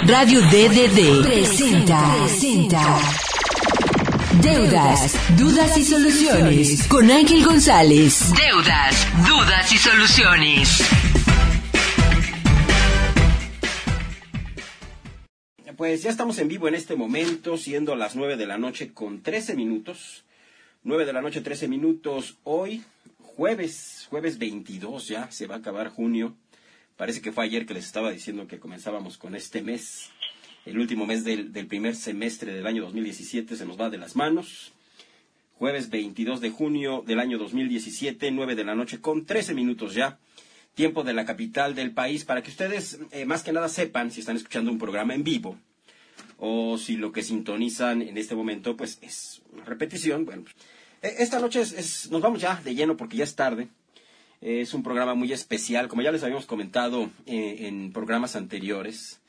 Radio DDD presenta Deudas, Dudas y Soluciones con Ángel González. Deudas, Dudas y Soluciones. Pues ya estamos en vivo en este momento, siendo las 9 de la noche con 13 minutos. 9 de la noche, 13 minutos. Hoy, jueves 22, ya se va a acabar junio. Parece que fue ayer que les estaba diciendo que comenzábamos con este mes. El último mes del primer semestre del año 2017 se nos va de las manos. Jueves 22 de junio del año 2017, 9 de la noche con 13 minutos ya. Tiempo de la capital del país, para que ustedes más que nada sepan si están escuchando un programa en vivo o si lo que sintonizan en este momento pues es una repetición. Bueno, esta noche nos vamos ya de lleno porque ya es tarde. Es un programa muy especial, como ya les habíamos comentado en programas anteriores.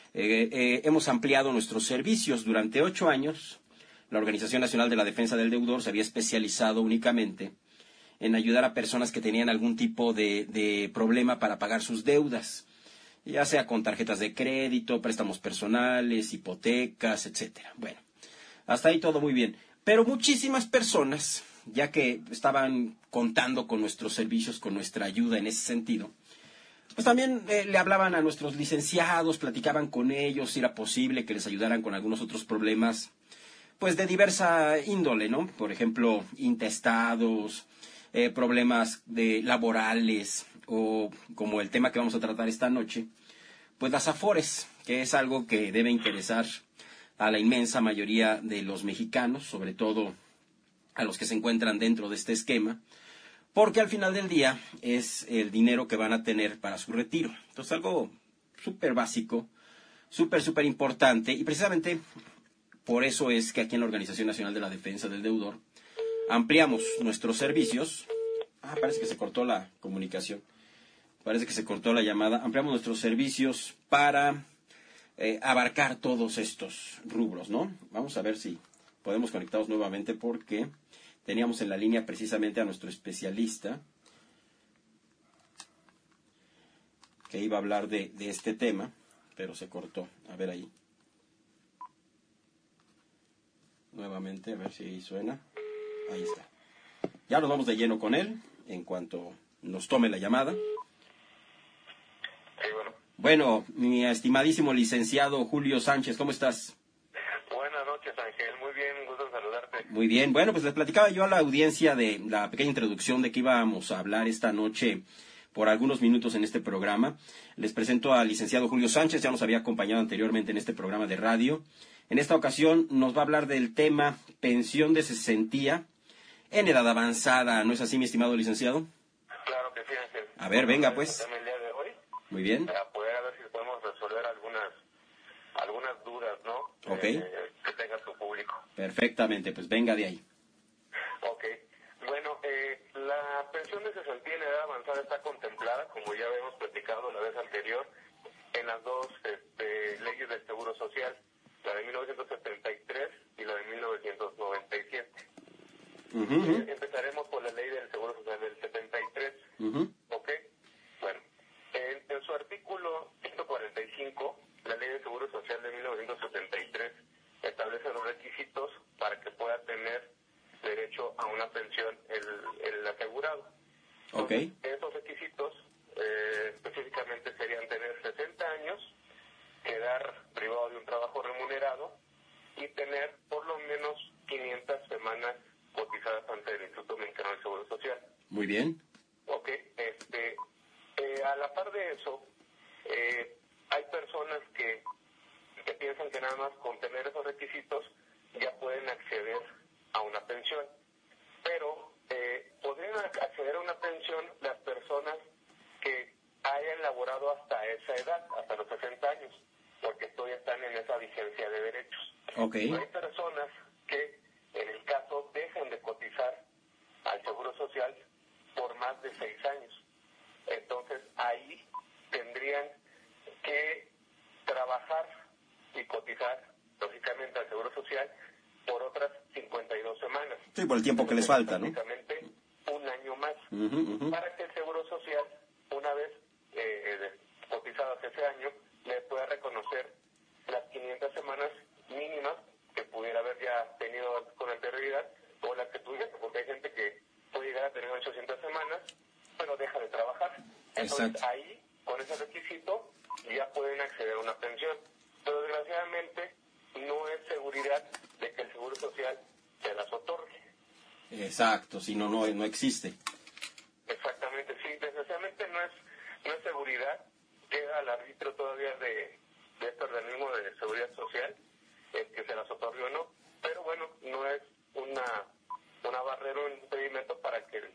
Hemos ampliado nuestros servicios durante 8 años. La Organización Nacional de la Defensa del Deudor se había especializado únicamente en ayudar a personas que tenían algún tipo de problema para pagar sus deudas, ya sea con tarjetas de crédito, préstamos personales, hipotecas, etcétera. Bueno, hasta ahí todo muy bien. Pero muchísimas personas, ya que estaban contando con nuestros servicios, con nuestra ayuda en ese sentido, pues también le hablaban a nuestros licenciados, platicaban con ellos si era posible que les ayudaran con algunos otros problemas, pues de diversa índole, ¿no? Por ejemplo, intestados, problemas laborales, o como el tema que vamos a tratar esta noche, pues las afores, que es algo que debe interesar a la inmensa mayoría de los mexicanos, sobre todo a los que se encuentran dentro de este esquema, porque al final del día es el dinero que van a tener para su retiro. Entonces, algo súper básico, súper importante, y precisamente por eso es que aquí en la Organización Nacional de la Defensa del Deudor ampliamos nuestros servicios. Parece que se cortó la comunicación. Parece que se cortó la llamada. Ampliamos nuestros servicios para abarcar todos estos rubros, ¿no? Vamos a ver si podemos conectarnos nuevamente porque teníamos en la línea precisamente a nuestro especialista que iba a hablar de este tema, pero se cortó. A ver ahí. Nuevamente, a ver si suena. Ahí está. Ya nos vamos de lleno con él en cuanto nos tome la llamada. Bueno, mi estimadísimo licenciado Julio Sánchez, ¿cómo estás? Buenas noches, Ángel. Muy bien, un gusto saludarte. Muy bien. Bueno, pues les platicaba yo a la audiencia de la pequeña introducción de que íbamos a hablar esta noche por algunos minutos en este programa. Les presento al licenciado Julio Sánchez, ya nos había acompañado anteriormente en este programa de radio. En esta ocasión nos va a hablar del tema pensión de cesantía en edad avanzada. ¿No es así, mi estimado licenciado? Claro que sí, Ángel. A ver, venga pues. El día de hoy, muy bien. para poder a ver si podemos resolver algunas dudas, ¿no? Ok. Que tenga tu público. Perfectamente, pues venga de ahí. Ok. Bueno, la pensión de cesantía en edad avanzada está contemplada, como ya habíamos platicado la vez anterior, en las dos leyes del Seguro Social, la de 1973 y la de 1997. Empezaremos por la ley del Seguro Social del 73. ¿Ok? Bueno, en su artículo 145, la ley del Seguro Social de 1973 establece los requisitos para que pueda tener derecho a una pensión el asegurado. Entonces, esos requisitos específicamente serían tener 60 años, quedar privado de un trabajo remunerado y tener por lo menos 500 semanas cotizadas ante el Instituto Mexicano del Seguro Social. Muy bien. Ok, a la par de eso, hay personas que piensan que nada más con tener esos requisitos ya pueden acceder a una pensión, pero podrían acceder a una pensión las personas que hayan laborado hasta esa edad, hasta los 60 años, porque todavía están en esa vigencia de derechos. Okay. Hay personas que en el caso dejan de cotizar al Seguro Social por más de 6 años. Entonces ahí tendrían que trabajar y cotizar, lógicamente, al Seguro Social por otras 52 semanas. Sí, por el tiempo que les falta, ¿no? Prácticamente un año más. Para que el Seguro Social, una vez cotizados ese año, le pueda reconocer 500 semanas mínimas que pudiera haber ya tenido con anterioridad, o las que tuviera, porque hay gente que puede llegar a tener 800 semanas, pero deja de trabajar. Entonces, exacto, ahí, con ese requisito, ya pueden acceder a una pensión. Pero desgraciadamente, no es seguridad de que el Seguro Social se las otorgue. exacto, si no, no existe. Exactamente, sí, desgraciadamente no es seguridad, queda al arbitrio todavía de este organismo de seguridad social, que se las otorgue o no, pero bueno, no es una barrera o un impedimento para que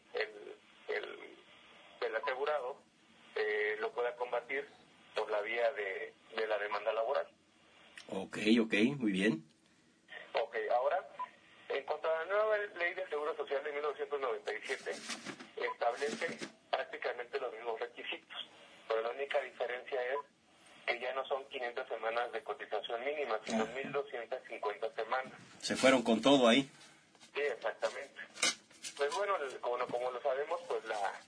el asegurado lo pueda combatir por la vía de la demanda laboral. Ok, muy bien. Ok, ahora, en cuanto a la nueva ley de Seguro Social de 1997, establece prácticamente los mismos requisitos, pero la única diferencia es que ya no son 500 semanas de cotización mínima, sino 1.250 semanas. Se fueron con todo ahí. Sí, exactamente. Pues bueno, como lo sabemos, pues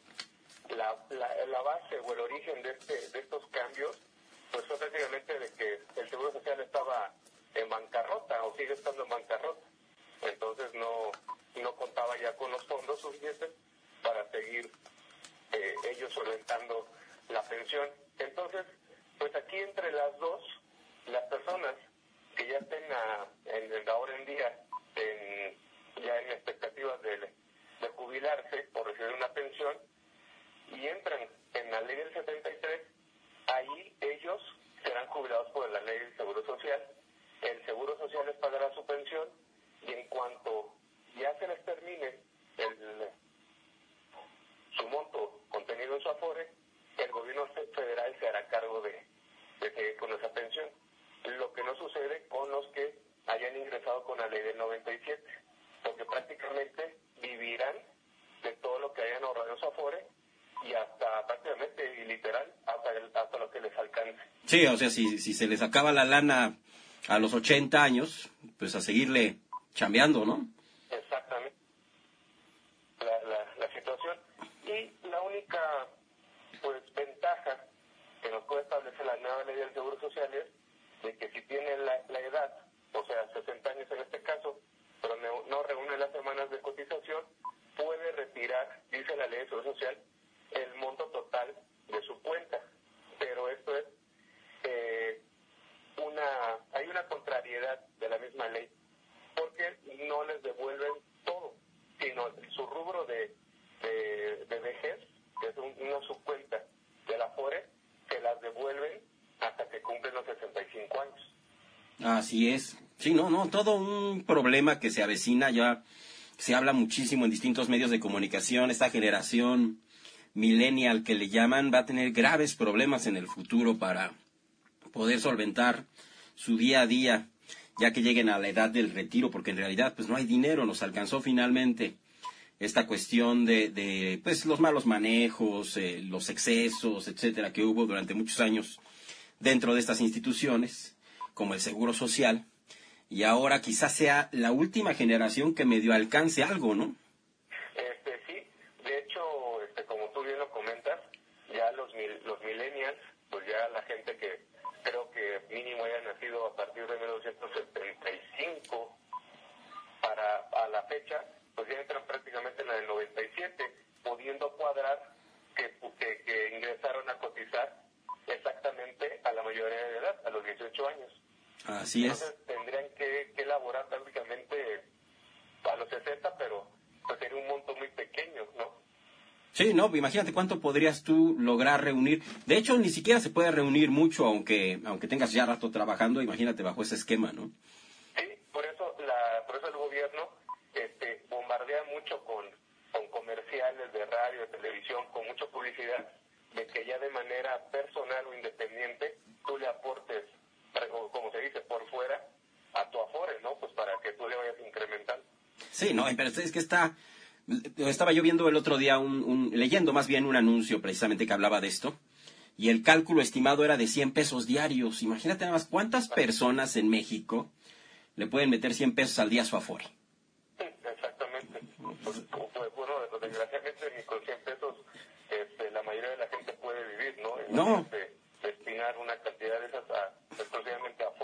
la base o el origen de estos cambios, pues fue prácticamente de que el Seguro Social estaba en bancarrota o sigue estando en bancarrota. Entonces no contaba ya con los fondos suficientes para seguir ellos solventando la pensión. Entonces, pues aquí entre las dos, las personas que ya estén ahora en día ya en expectativas de jubilarse o recibir una pensión y entran en la ley del 73, ahí ellos serán jubilados por la ley del Seguro Social. El Seguro Social les pagará su pensión y en cuanto ya se les termine su monto contenido en su Afore, el gobierno federal se hará cargo de seguir con esa pensión. Lo que no sucede con los que hayan ingresado con la ley del 97, porque prácticamente vivirán de todo lo que hayan ahorrado en su Afore y hasta prácticamente y literal hasta lo que les alcance. Sí, o sea, si se les acaba la lana a los 80 años, pues a seguirle chambeando, ¿no? Exactamente. La situación. Y la única pues ventaja que nos puede establecer la nueva ley del Seguro Social es de que si tiene la edad, o sea, 60 años en este caso, pero no reúne las semanas de cotización, puede retirar, dice la ley del Seguro Social, el monto total de su cuenta. Pero esto es hay una contrariedad de la misma ley, porque no les devuelven todo, sino su rubro de vejez, que es una subcuenta de la Afore, se las devuelven hasta que cumplen los 65 años. Así es. Sí, no, todo un problema que se avecina, ya se habla muchísimo en distintos medios de comunicación. Esta generación millennial que le llaman va a tener graves problemas en el futuro para poder solventar su día a día, ya que lleguen a la edad del retiro, porque en realidad pues no hay dinero. Nos alcanzó finalmente esta cuestión de pues los malos manejos, los excesos, etcétera, que hubo durante muchos años dentro de estas instituciones, como el Seguro Social, y ahora quizás sea la última generación que medio alcance algo, ¿no? Sí, de hecho, como tú bien lo comentas, ya los millennials, pues ya la gente que creo que mínimo haya nacido a partir de 1975 a la fecha, pues ya entran prácticamente en la del 97, pudiendo cuadrar que ingresaron a cotizar exactamente a la mayoría de edad, a los 18 años. Así es. Entonces tendrían que elaborar prácticamente a los 60, pero pues sería un monto muy pequeño, ¿no? Sí, no, imagínate cuánto podrías tú lograr reunir. De hecho, ni siquiera se puede reunir mucho, aunque tengas ya rato trabajando, imagínate bajo ese esquema, ¿no? Sí, por eso el gobierno bombardea mucho con comerciales de radio, de televisión, con mucha publicidad, de que ya de manera personal o independiente tú le aportes, o como se dice, por fuera, a tu Afore, ¿no? Pues para que tú le vayas incrementando. Sí, no, pero es que estaba yo viendo el otro día, leyendo más bien un anuncio precisamente que hablaba de esto, y el cálculo estimado era de 100 pesos diarios. Imagínate nada más cuántas personas en México le pueden meter 100 pesos al día a su Afore. Sí, exactamente. Pues, bueno, desgraciadamente ni con 100 pesos la mayoría de la gente puede vivir, ¿no? No. Destinar una cantidad de esas exclusivamente a Afore.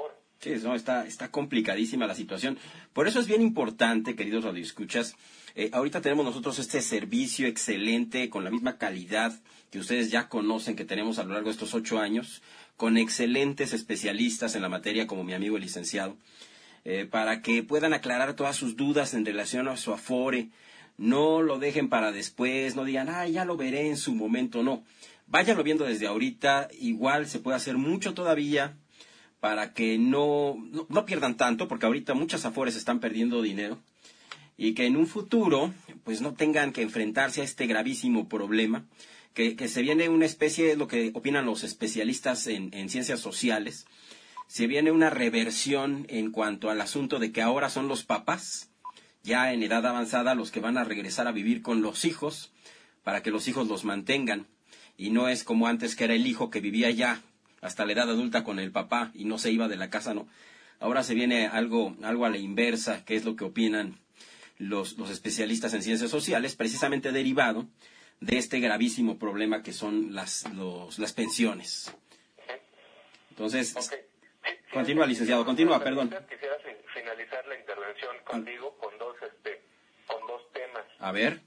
Sí, no, está complicadísima la situación. Por eso es bien importante, queridos radioescuchas, ahorita tenemos nosotros este servicio excelente, con la misma calidad que ustedes ya conocen, que tenemos a lo largo de estos 8 años, con excelentes especialistas en la materia, como mi amigo el licenciado, para que puedan aclarar todas sus dudas en relación a su Afore. No lo dejen para después, no digan, ya lo veré en su momento, no. Váyanlo viendo desde ahorita, igual se puede hacer mucho todavía, para que no pierdan tanto, porque ahorita muchas Afores están perdiendo dinero, y que en un futuro pues no tengan que enfrentarse a este gravísimo problema, que se viene una especie, lo que opinan los especialistas en ciencias sociales, se viene una reversión en cuanto al asunto de que ahora son los papás, ya en edad avanzada, los que van a regresar a vivir con los hijos, para que los hijos los mantengan, y no es como antes, que era el hijo que vivía ya hasta la edad adulta con el papá y no se iba de la casa, no. Ahora se viene algo a la inversa, que es lo que opinan los especialistas en ciencias sociales, precisamente derivado de este gravísimo problema que son las pensiones. Entonces, okay. Continúa, licenciado, continúa, perdón. Quisiera finalizar la intervención contigo con dos temas. A ver.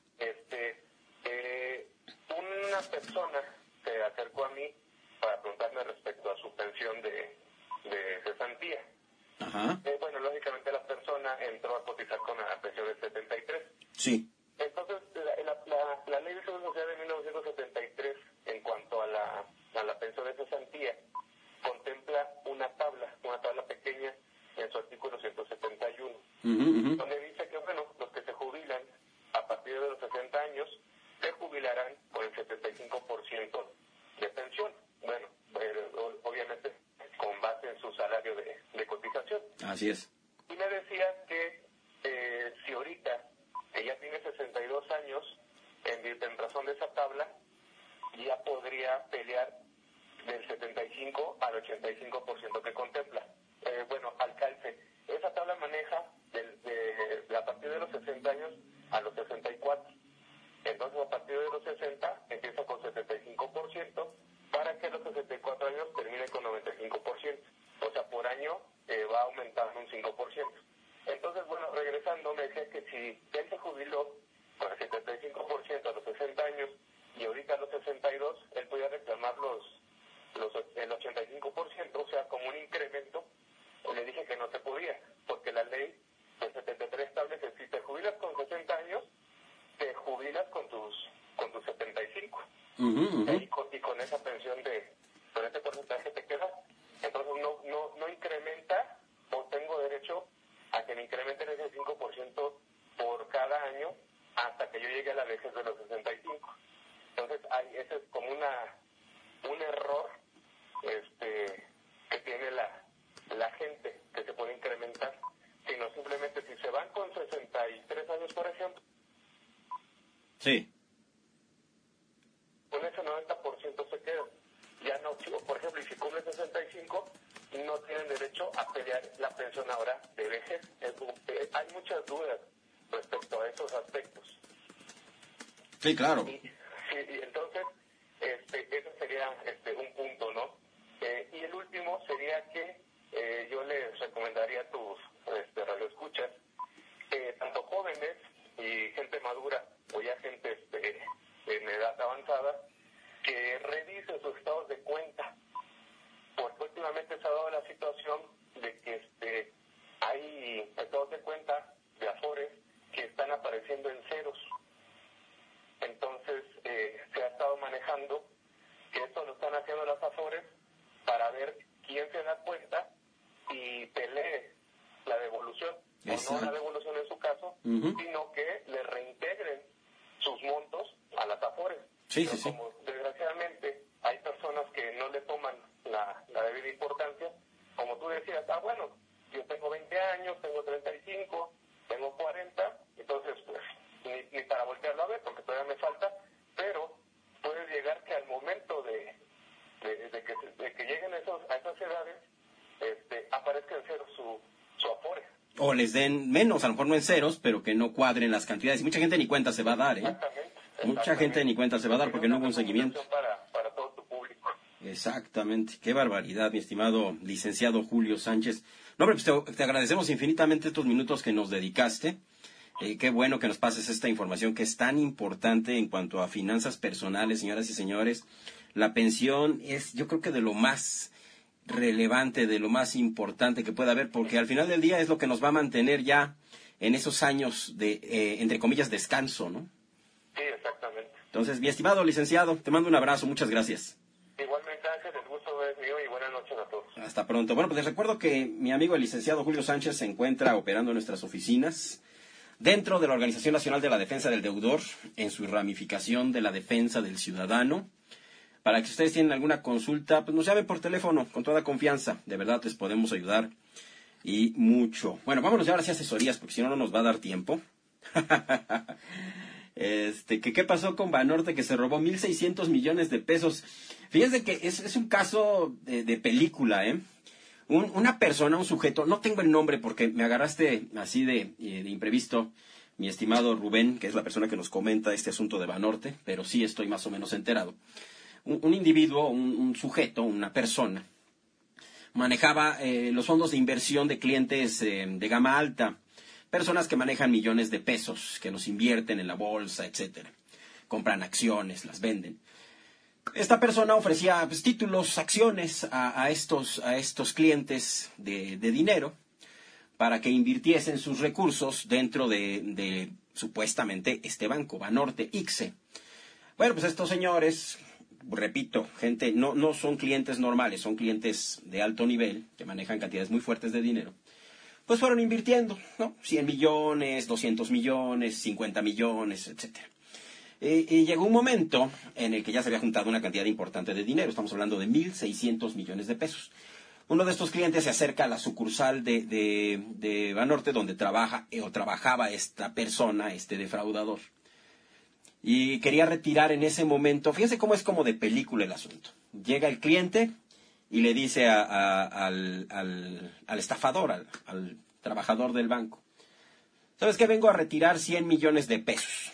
Una persona se acercó a mí para preguntarme respecto a su pensión de cesantía. Ajá. Bueno, lógicamente la persona entró a cotizar con la pensión del 73. Sí. Entonces, la ley de seguro social de 1973, en cuanto a la pensión de cesantía, contempla una tabla pequeña en su artículo 171, donde dice que, bueno, los que se jubilan a partir de los 60 años se jubilarán con el 75% de pensión. Bueno, obviamente con base en su salario de cotización. Así es. Y me decía que si ahorita ella tiene 62 años, en razón de esa tabla, ya podría pelear del 75 al 85% que contempla. Al calce. Esa tabla maneja a partir de los 60 años a los 64. Entonces, a partir de los 60 empieza con 75%, para que a los 64 años termine con 95%. O sea, por año va aumentando un 5%. Entonces, bueno, regresando, me decía que si él se jubiló con el 75% a los 60 años y ahorita a los 62, él podía reclamar el 85%, o sea, como un incremento. Le dije que no se podía, porque la ley del 73 establece: si te jubilas con 60 años, te jubilas con tus 75. Y con esa pensión con ese porcentaje te quedas. Entonces no incrementa, o tengo derecho a que me incrementen ese 5% por cada año hasta que yo llegue a la vejez de los 65. Entonces ese es como un error que tiene la gente, que se puede incrementar, sino simplemente si se van con 63 años, por ejemplo, sí, con ese 90% se quedan. Ya no, por ejemplo, y si cumple 65, no tienen derecho a pelear la pensión ahora de vejez. Hay muchas dudas respecto a esos aspectos. Sí, claro. Y entonces, ese sería un punto, ¿no? Y el último sería que yo les recomendaría a tus radioescuchas, tanto jóvenes y gente madura, o ya gente en edad avanzada, que revise sus estados de cuenta, porque últimamente se ha dado la situación de que hay estados de cuenta de Afores que están apareciendo en ceros. Entonces se ha estado manejando que esto lo están haciendo las Afores para ver quién se da cuenta y pelee la devolución. Exacto. O no la devolución en su caso, sino que le reintegren sus montos a las Afores. Sí, pero sí, sí. como desgraciadamente hay personas que no le toman la debida importancia, como tú decías, bueno, yo tengo 20 años, tengo 35, tengo 40, entonces pues ni para voltearlo a ver, porque todavía me falta, pero puede llegar que al momento de que lleguen a esas edades, aparezca en cero su Afore. O les den menos, a lo mejor no en ceros, pero que no cuadren las cantidades. Y mucha gente ni cuenta se va a dar, ¿eh? Exactamente. Mucha gente ni cuenta se va a dar porque no hubo un seguimiento. Para todo tu público. Exactamente, qué barbaridad, mi estimado licenciado Julio Sánchez. No, hombre, pues te agradecemos infinitamente estos minutos que nos dedicaste. Qué bueno que nos pases esta información que es tan importante en cuanto a finanzas personales, señoras y señores. La pensión es, yo creo que de lo más relevante, de lo más importante que pueda haber, porque al final del día es lo que nos va a mantener ya en esos años de, entre comillas, descanso, ¿no? Sí, exactamente. Entonces, mi estimado licenciado, te mando un abrazo, muchas gracias. Igualmente, Ángel, el gusto es mío y buenas noches a todos. Hasta pronto. Bueno, pues les recuerdo que mi amigo el licenciado Julio Sánchez se encuentra operando en nuestras oficinas dentro de la Organización Nacional de la Defensa del Deudor, en su ramificación de la defensa del ciudadano. Para que si ustedes tienen alguna consulta, pues nos llamen por teléfono con toda confianza. De verdad les podemos ayudar y mucho. Bueno, vámonos ya ahora sí a asesorías, porque si no, no nos va a dar tiempo. ¿Qué pasó con Banorte, que se robó 1,600 millones de pesos? Fíjense que es un caso de película, ¿eh? Una persona, un sujeto, no tengo el nombre porque me agarraste así de imprevisto, mi estimado Rubén, que es la persona que nos comenta este asunto de Banorte, pero sí estoy más o menos enterado. Un individuo, un sujeto, una persona, manejaba los fondos de inversión de clientes de gama alta, personas que manejan millones de pesos, que los invierten en la bolsa, etcétera. Compran acciones, las venden. Esta persona ofrecía pues, títulos, acciones a estos clientes de dinero para que invirtiesen sus recursos dentro de supuestamente este banco, Banorte, ICSE. Bueno, pues estos señores, repito, gente, no son clientes normales, son clientes de alto nivel que manejan cantidades muy fuertes de dinero. Pues fueron invirtiendo, ¿no? 100 millones, 200 millones, 50 millones, etcétera. Y llegó un momento en el que ya se había juntado una cantidad importante de dinero. Estamos hablando de 1,600 millones de pesos. Uno de estos clientes se acerca a la sucursal de Banorte, donde trabajaba esta persona, este defraudador. Y quería retirar en ese momento. Fíjense cómo es como de película el asunto. Llega el cliente y le dice al estafador, al trabajador del banco: ¿sabes qué? Vengo a retirar 100 millones de pesos.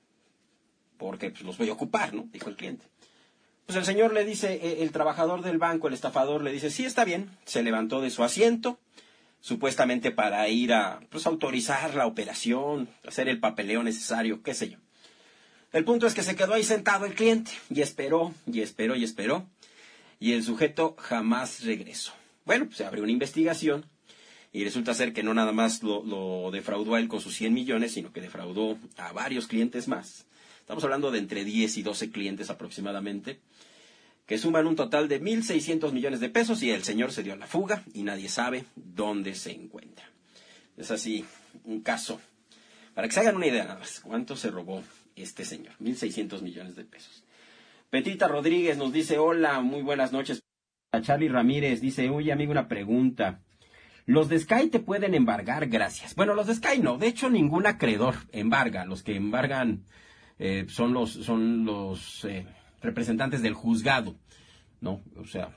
Porque pues, los voy a ocupar, ¿no? Dijo el cliente. Pues el señor le dice, el trabajador del banco, el estafador, le dice, sí, está bien. Se levantó de su asiento, supuestamente para ir a autorizar la operación, hacer el papeleo necesario, qué sé yo. El punto es que se quedó ahí sentado el cliente y esperó, y esperó, y esperó. Y el sujeto jamás regresó. Bueno, pues se abrió una investigación y resulta ser que no nada más lo defraudó a él con sus 100 millones, sino que defraudó a varios clientes más. Estamos hablando de entre 10 y 12 clientes aproximadamente, que suman un total de 1,600 millones de pesos, y el señor se dio a la fuga y nadie sabe dónde se encuentra. Es así un caso. Para que se hagan una idea nada más, ¿cuánto se robó este señor? 1,600 millones de pesos. Petrita Rodríguez nos dice, hola, muy buenas noches. Charlie Ramírez dice, oye amigo, una pregunta. ¿Los de Sky te pueden embargar? Gracias. Bueno, los de Sky no, de hecho ningún acreedor embarga. Los que embargan son los representantes del juzgado, ¿no? O sea,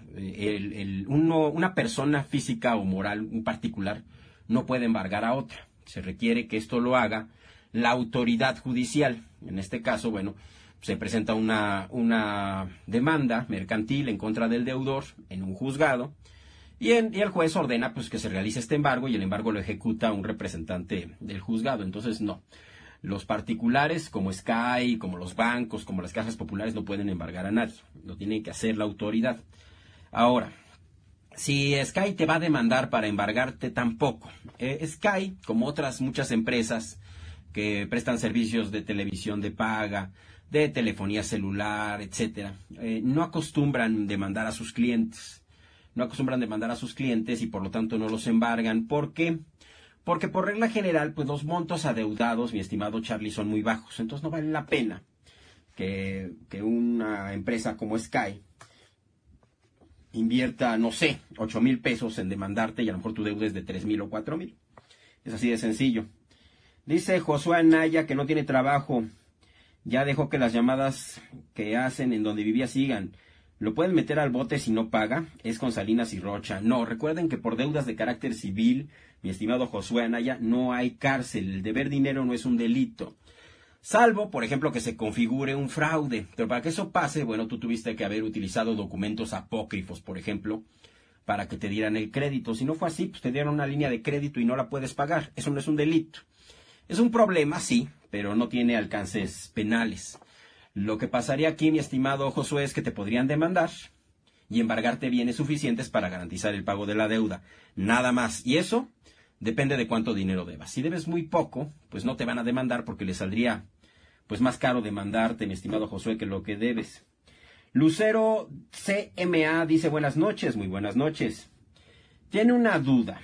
una persona física o moral, un particular, no puede embargar a otra. Se requiere que esto lo haga la autoridad judicial. En este caso, bueno, se presenta una demanda mercantil en contra del deudor en un juzgado y el juez ordena pues que se realice este embargo, y el embargo lo ejecuta un representante del juzgado. Entonces, no. Los particulares, como Sky, como los bancos, como las cajas populares, no pueden embargar a nadie. Lo tiene que hacer la autoridad. Ahora, si Sky te va a demandar para embargarte, tampoco. Sky, como otras muchas empresas que prestan servicios de televisión de paga, de telefonía celular, etcétera, no acostumbran demandar a sus clientes. No acostumbran demandar a sus clientes y por lo tanto no los embargan. ¿Por qué? Porque por regla general, pues los montos adeudados, mi estimado Charlie, son muy bajos. Entonces no vale la pena que una empresa como Sky invierta, no sé, 8,000 pesos en demandarte y a lo mejor tu deuda es de 3,000 o 4,000. Es así de sencillo. Dice Josué Anaya que no tiene trabajo. Ya dejó que las llamadas que hacen en donde vivía sigan. ¿Lo pueden meter al bote si no paga? Es con Salinas y Rocha. No, recuerden que por deudas de carácter civil, mi estimado Josué Anaya, no hay cárcel. El deber dinero no es un delito. Salvo, por ejemplo, que se configure un fraude. Pero para que eso pase, bueno, tú tuviste que haber utilizado documentos apócrifos, por ejemplo, para que te dieran el crédito. Si no fue así, pues te dieron una línea de crédito y no la puedes pagar. Eso no es un delito. Es un problema, sí, pero no tiene alcances penales. Lo que pasaría aquí, mi estimado Josué, es que te podrían demandar y embargarte bienes suficientes para garantizar el pago de la deuda. Nada más. Y eso depende de cuánto dinero debas. Si debes muy poco, pues no te van a demandar porque les saldría pues más caro demandarte, mi estimado Josué, que lo que debes. Lucero CMA dice buenas noches, muy buenas noches. Tiene una deuda,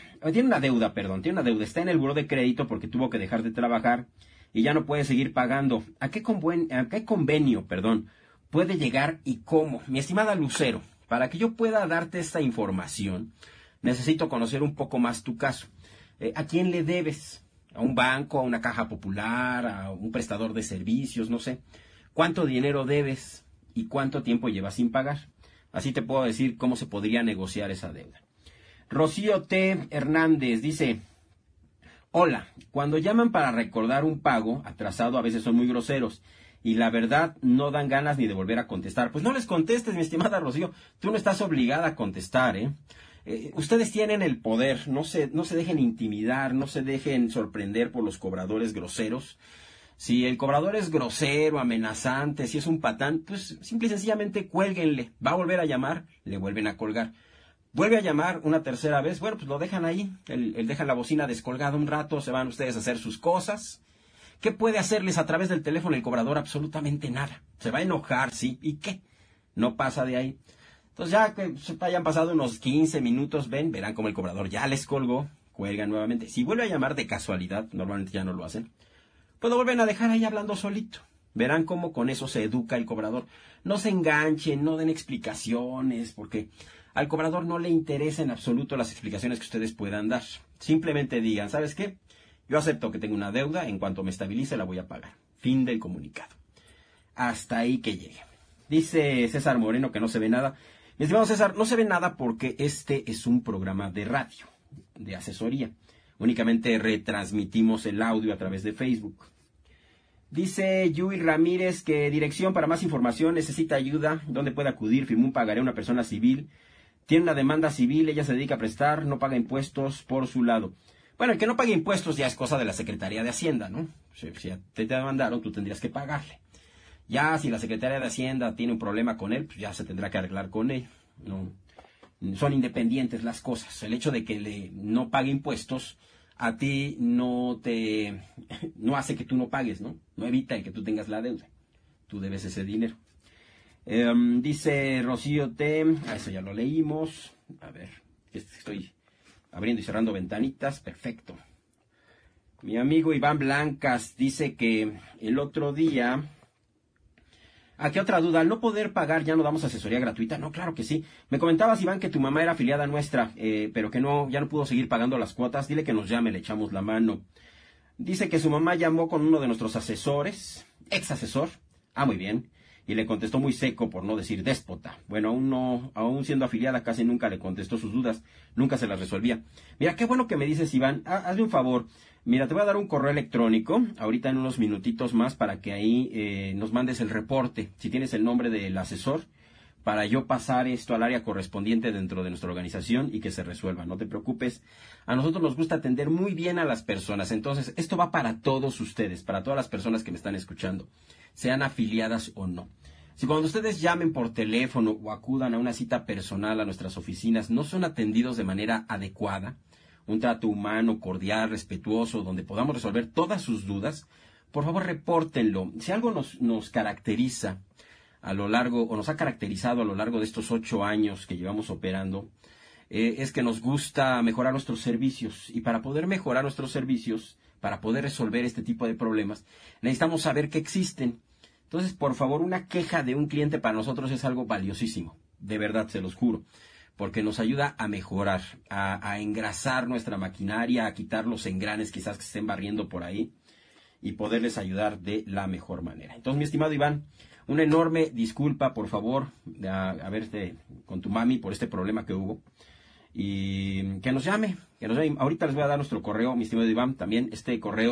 está en el buró de crédito porque tuvo que dejar de trabajar y ya no puede seguir pagando. ¿A qué convenio puede llegar y cómo? Mi estimada Lucero, para que yo pueda darte esta información, necesito conocer un poco más tu caso. ¿A quién le debes? ¿A un banco, a una caja popular, a un prestador de servicios? No sé. ¿Cuánto dinero debes y cuánto tiempo llevas sin pagar? Así te puedo decir cómo se podría negociar esa deuda. Rocío T. Hernández dice, hola, cuando llaman para recordar un pago atrasado a veces son muy groseros y la verdad no dan ganas ni de volver a contestar. Pues no les contestes, mi estimada Rocío, tú no estás obligada a contestar, ustedes tienen el poder, no se dejen intimidar, no se dejen sorprender por los cobradores groseros. Si el cobrador es grosero, amenazante, si es un patán, pues simple y sencillamente cuélguenle. Va a volver a llamar, le vuelven a colgar. Vuelve a llamar una tercera vez, bueno, pues lo dejan ahí, él deja la bocina descolgada un rato, se van ustedes a hacer sus cosas. ¿Qué puede hacerles a través del teléfono el cobrador? Absolutamente nada. Se va a enojar, ¿sí? ¿Y qué? No pasa de ahí. Entonces ya que hayan pasado unos 15 minutos, verán como el cobrador ya les colgó, cuelgan nuevamente. Si vuelve a llamar de casualidad, normalmente ya no lo hacen, pues lo vuelven a dejar ahí hablando solito. Verán cómo con eso se educa el cobrador. No se enganchen, no den explicaciones, porque al cobrador no le interesa en absoluto las explicaciones que ustedes puedan dar. Simplemente digan, ¿sabes qué? Yo acepto que tengo una deuda, en cuanto me estabilice la voy a pagar. Fin del comunicado. Hasta ahí que llegue. Dice César Moreno que no se ve nada. Mi estimado César, no se ve nada porque este es un programa de radio, de asesoría. Únicamente retransmitimos el audio a través de Facebook. Dice Yui Ramírez que dirección para más información, necesita ayuda, ¿dónde puede acudir? Firmó un pagaré a una persona civil, tiene una demanda civil, ella se dedica a prestar, no paga impuestos por su lado. Bueno, el que no pague impuestos ya es cosa de la Secretaría de Hacienda, ¿no? Si te demandaron, tú tendrías que pagarle. Ya si la Secretaría de Hacienda tiene un problema con él, pues ya se tendrá que arreglar con él. No, son independientes las cosas. El hecho de que no pague impuestos a ti no hace que tú no pagues, ¿no? No evita el que tú tengas la deuda. Tú debes ese dinero. Dice Rocío T. Eso ya lo leímos. A ver, estoy abriendo y cerrando ventanitas. Perfecto. Mi amigo Iván Blancas dice que el otro día... ¿A qué otra duda? ¿Al no poder pagar ya no damos asesoría gratuita? No, claro que sí. Me comentabas, Iván, que tu mamá era afiliada nuestra, pero que ya no pudo seguir pagando las cuotas. Dile que nos llame, le echamos la mano. Dice que su mamá llamó con uno de nuestros asesores, ex asesor. Ah, muy bien. Y le contestó muy seco, por no decir déspota. Bueno, aún siendo afiliada, casi nunca le contestó sus dudas. Nunca se las resolvía. Mira, qué bueno que me dices, Iván. Hazme un favor. Mira, te voy a dar un correo electrónico, ahorita en unos minutitos más, para que ahí nos mandes el reporte, si tienes el nombre del asesor, para yo pasar esto al área correspondiente dentro de nuestra organización y que se resuelva. No te preocupes, a nosotros nos gusta atender muy bien a las personas, entonces esto va para todos ustedes, para todas las personas que me están escuchando, sean afiliadas o no. Si cuando ustedes llamen por teléfono o acudan a una cita personal a nuestras oficinas no son atendidos de manera adecuada, un trato humano, cordial, respetuoso, donde podamos resolver todas sus dudas, por favor repórtenlo. Si algo nos caracteriza a lo largo, o nos ha caracterizado a lo largo de estos 8 años que llevamos operando, es que nos gusta mejorar nuestros servicios. Y para poder mejorar nuestros servicios, para poder resolver este tipo de problemas, necesitamos saber que existen. Entonces, por favor, una queja de un cliente para nosotros es algo valiosísimo. De verdad, se los juro. Porque nos ayuda a mejorar, a engrasar nuestra maquinaria, a quitar los engranes quizás que se estén barriendo por ahí y poderles ayudar de la mejor manera. Entonces, mi estimado Iván, una enorme disculpa, por favor, a verte con tu mami por este problema que hubo. Y que nos llame. Ahorita les voy a dar nuestro correo, mi estimado Iván. También este correo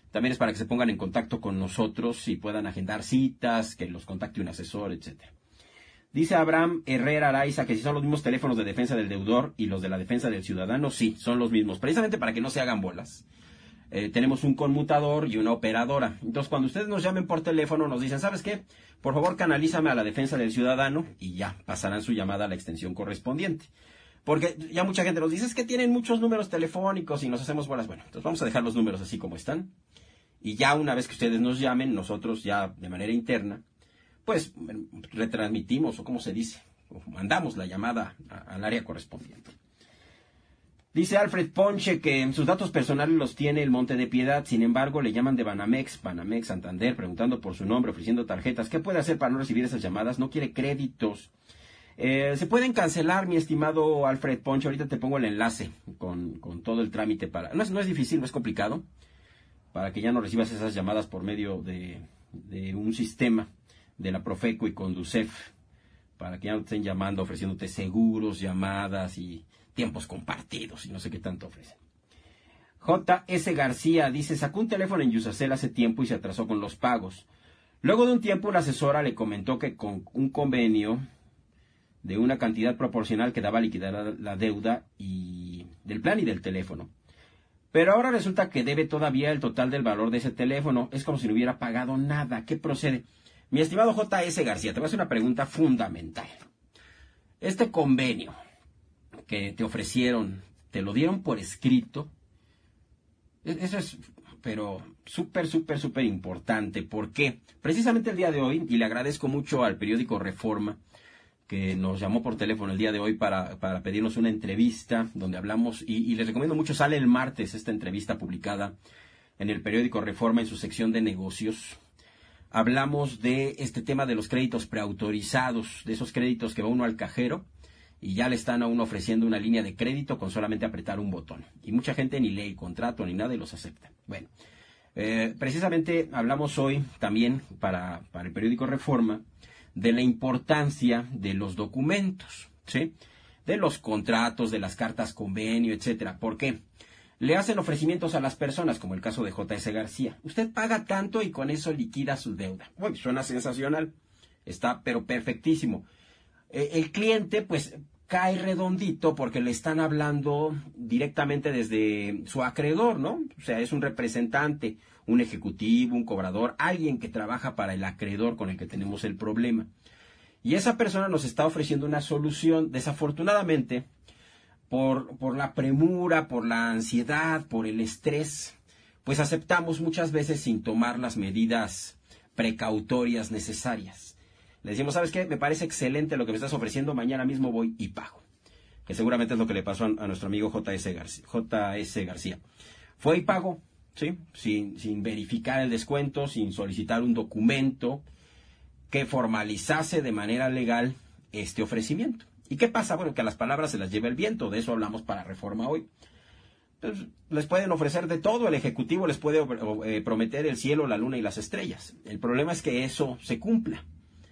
También es para que se pongan en contacto con nosotros y puedan agendar citas, que los contacte un asesor, etcétera. Dice Abraham Herrera Araiza que si son los mismos teléfonos de defensa del deudor y los de la defensa del ciudadano, sí, son los mismos. Precisamente para que no se hagan bolas. Tenemos un conmutador y una operadora. Entonces, cuando ustedes nos llamen por teléfono, nos dicen, ¿sabes qué? Por favor, canalízame a la defensa del ciudadano y ya, pasarán su llamada a la extensión correspondiente. Porque ya mucha gente nos dice, es que tienen muchos números telefónicos y nos hacemos bolas. Bueno, entonces vamos a dejar los números así como están. Y ya una vez que ustedes nos llamen, nosotros ya de manera interna, pues retransmitimos, o como se dice, o mandamos la llamada al área correspondiente. Dice Alfred Ponche que sus datos personales los tiene el Monte de Piedad, sin embargo le llaman de Banamex, Santander, preguntando por su nombre, ofreciendo tarjetas. ¿Qué puede hacer para no recibir esas llamadas? No quiere créditos. Se pueden cancelar, mi estimado Alfred Ponche. Ahorita te pongo el enlace con todo el trámite para... No es difícil, no es complicado, para que ya no recibas esas llamadas por medio de un sistema de la Profeco y Conducef, para que ya no te estén llamando, ofreciéndote seguros, llamadas y tiempos compartidos y no sé qué tanto ofrecen. J.S. García dice, sacó un teléfono en Yusacel hace tiempo y se atrasó con los pagos. Luego de un tiempo una asesora le comentó que con un convenio de una cantidad proporcional que daba a liquidar la deuda y del plan y del teléfono. Pero ahora resulta que debe todavía el total del valor de ese teléfono. Es como si no hubiera pagado nada. ¿Qué procede? Mi estimado J.S. García, te voy a hacer una pregunta fundamental. Este convenio que te ofrecieron, ¿te lo dieron por escrito? Eso es, pero súper importante. ¿Por qué? Precisamente el día de hoy, y le agradezco mucho al periódico Reforma, que nos llamó por teléfono el día de hoy para pedirnos una entrevista, donde hablamos, y les recomiendo mucho, sale el martes esta entrevista publicada en el periódico Reforma en su sección de negocios. Hablamos de este tema de los créditos preautorizados, de esos créditos que va uno al cajero y ya le están a uno ofreciendo una línea de crédito con solamente apretar un botón. Y mucha gente ni lee el contrato ni nada y los acepta. Bueno, precisamente hablamos hoy también para el periódico Reforma de la importancia de los documentos, ¿sí? De los contratos, de las cartas convenio, etcétera. ¿Por qué? Le hacen ofrecimientos a las personas, como el caso de J.S. García. Usted paga tanto y con eso liquida su deuda. Bueno, suena sensacional. Está, pero perfectísimo. El cliente, pues, cae redondito porque le están hablando directamente desde su acreedor, ¿no? O sea, es un representante, un ejecutivo, un cobrador, alguien que trabaja para el acreedor con el que tenemos el problema. Y esa persona nos está ofreciendo una solución. Desafortunadamente, por la premura, por la ansiedad, por el estrés, pues aceptamos muchas veces sin tomar las medidas precautorias necesarias. Le decimos, ¿sabes qué? Me parece excelente lo que me estás ofreciendo, mañana mismo voy y pago. Que seguramente es lo que le pasó a nuestro amigo J.S. García. Fue y pagó, ¿sí? Sin verificar el descuento, sin solicitar un documento que formalizase de manera legal este ofrecimiento. ¿Y qué pasa? Bueno, que a las palabras se las lleva el viento, de eso hablamos para Reforma hoy. Entonces, les pueden ofrecer de todo, el ejecutivo les puede prometer el cielo, la luna y las estrellas. El problema es que eso se cumpla.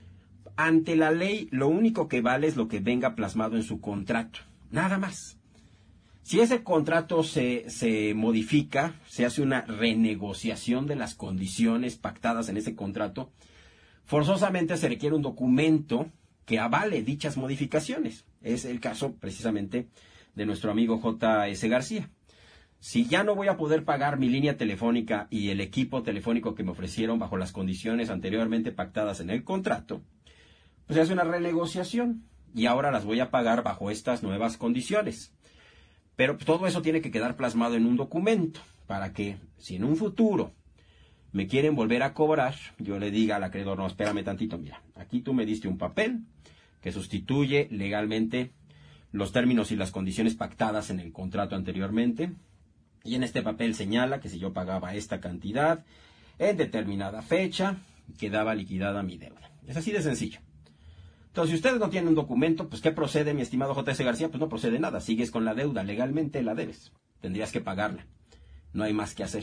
Ante la ley, lo único que vale es lo que venga plasmado en su contrato, nada más. Si ese contrato se modifica, se hace una renegociación de las condiciones pactadas en ese contrato, forzosamente se requiere un documento que avale dichas modificaciones. Es el caso precisamente de nuestro amigo J.S. García. Si ya no voy a poder pagar mi línea telefónica y el equipo telefónico que me ofrecieron bajo las condiciones anteriormente pactadas en el contrato, pues se hace una renegociación y ahora las voy a pagar bajo estas nuevas condiciones. Pero todo eso tiene que quedar plasmado en un documento para que si en un futuro me quieren volver a cobrar, yo le diga al acreedor, no, espérame tantito, mira, aquí tú me diste un papel que sustituye legalmente los términos y las condiciones pactadas en el contrato anteriormente, y en este papel señala que si yo pagaba esta cantidad en determinada fecha, quedaba liquidada mi deuda. Es así de sencillo. Entonces, si ustedes no tienen un documento, pues ¿qué procede, mi estimado J.S. García? Pues no procede nada, sigues con la deuda, legalmente la debes, tendrías que pagarla, no hay más que hacer.